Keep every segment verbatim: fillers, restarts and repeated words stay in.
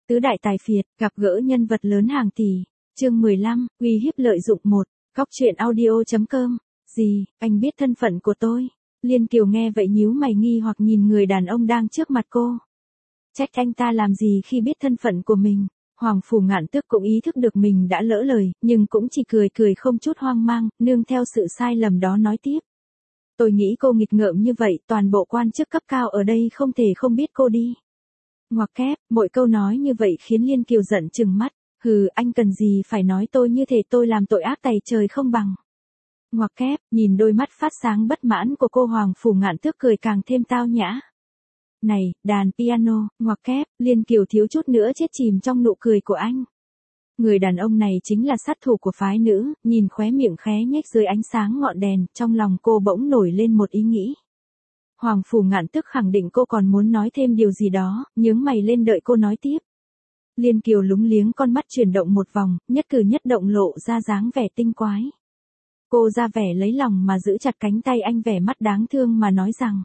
Tứ đại tài phiệt, gặp gỡ nhân vật lớn hàng tỷ. Chương mười lăm, uy hiếp lợi dụng một. Góc truyện audio chấm com. Gì, anh biết thân phận của tôi? Liên Kiều nghe vậy nhíu mày nghi hoặc nhìn người đàn ông đang trước mặt cô. Trách anh ta làm gì khi biết thân phận của mình? Hoàng Phủ Ngạn Tước cũng ý thức được mình đã lỡ lời, nhưng cũng chỉ cười cười không chút hoang mang, nương theo sự sai lầm đó nói tiếp. Tôi nghĩ cô nghịch ngợm như vậy, toàn bộ quan chức cấp cao ở đây không thể không biết cô đi. Ngoặc kép, mỗi câu nói như vậy khiến Liên Kiều giận trừng mắt. Hừ, anh cần gì phải nói tôi như thế, tôi làm tội ác tày trời không bằng. Ngoặc kép, nhìn đôi mắt phát sáng bất mãn của cô, Hoàng Phủ Ngạn Tước cười càng thêm tao nhã. Này, đàn piano, ngoặc kép, Liên Kiều thiếu chút nữa chết chìm trong nụ cười của anh. Người đàn ông này chính là sát thủ của phái nữ, nhìn khóe miệng khé nhếch dưới ánh sáng ngọn đèn, trong lòng cô bỗng nổi lên một ý nghĩ. Hoàng Phủ Ngạn Tước khẳng định cô còn muốn nói thêm điều gì đó, nhướng mày lên đợi cô nói tiếp. Liên Kiều lúng liếng con mắt chuyển động một vòng, nhất cử nhất động lộ ra dáng vẻ tinh quái. Cô ra vẻ lấy lòng mà giữ chặt cánh tay anh, vẻ mắt đáng thương mà nói rằng.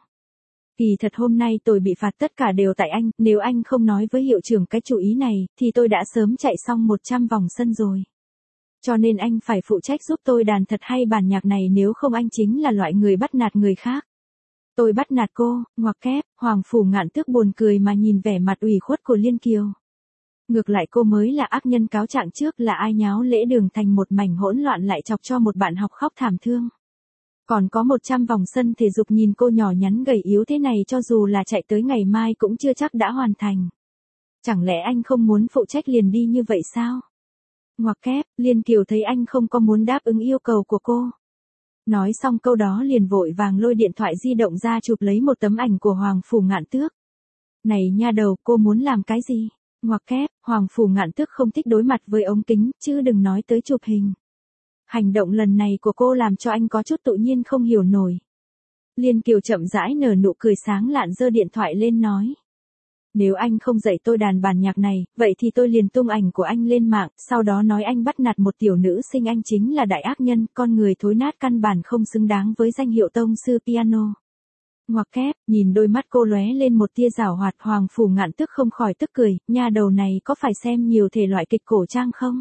Kỳ thật hôm nay tôi bị phạt tất cả đều tại anh, nếu anh không nói với hiệu trưởng cái chủ ý này, thì tôi đã sớm chạy xong một trăm vòng sân rồi. Cho nên anh phải phụ trách giúp tôi đàn thật hay bản nhạc này, nếu không anh chính là loại người bắt nạt người khác. Tôi bắt nạt cô, ngoặc kép, Hoàng Phủ Ngạn Tước buồn cười mà nhìn vẻ mặt ủy khuất của Liên Kiều. Ngược lại cô mới là ác nhân, cáo trạng trước là ai nháo lễ đường thành một mảnh hỗn loạn lại chọc cho một bạn học khóc thảm thương. Còn có một trăm vòng sân thể dục, nhìn cô nhỏ nhắn gầy yếu thế này, cho dù là chạy tới ngày mai cũng chưa chắc đã hoàn thành. Chẳng lẽ anh không muốn phụ trách liền đi như vậy sao? Ngoặc kép, Liên Kiều thấy anh không có muốn đáp ứng yêu cầu của cô. Nói xong câu đó liền vội vàng lôi điện thoại di động ra chụp lấy một tấm ảnh của Hoàng Phủ Ngạn Tước. Này nha đầu, cô muốn làm cái gì? Ngoặc kép, Hoàng Phủ Ngạn Tước không thích đối mặt với ống kính, chứ đừng nói tới chụp hình. Hành động lần này của cô làm cho anh có chút tự nhiên không hiểu nổi. Liên Kiều chậm rãi nở nụ cười sáng lạn, giơ điện thoại lên nói. Nếu anh không dạy tôi đàn bản nhạc này, vậy thì tôi liền tung ảnh của anh lên mạng, sau đó nói anh bắt nạt một tiểu nữ sinh, anh chính là đại ác nhân, con người thối nát, căn bản không xứng đáng với danh hiệu tông sư piano. Ngoặc kép, nhìn đôi mắt cô lóe lên một tia giảo hoạt, Hoàng Phủ Ngạn Tước không khỏi tức cười, nha đầu này có phải xem nhiều thể loại kịch cổ trang không?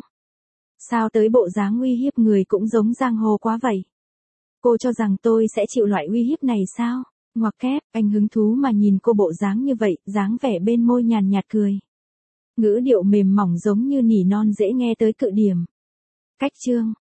Sao tới bộ dáng uy hiếp người cũng giống giang hồ quá vậy? Cô cho rằng tôi sẽ chịu loại uy hiếp này sao? Ngoặc kép, anh hứng thú mà nhìn cô bộ dáng như vậy, dáng vẻ bên môi nhàn nhạt cười. Ngữ điệu mềm mỏng giống như nỉ non dễ nghe tới cực điểm. Cách chương.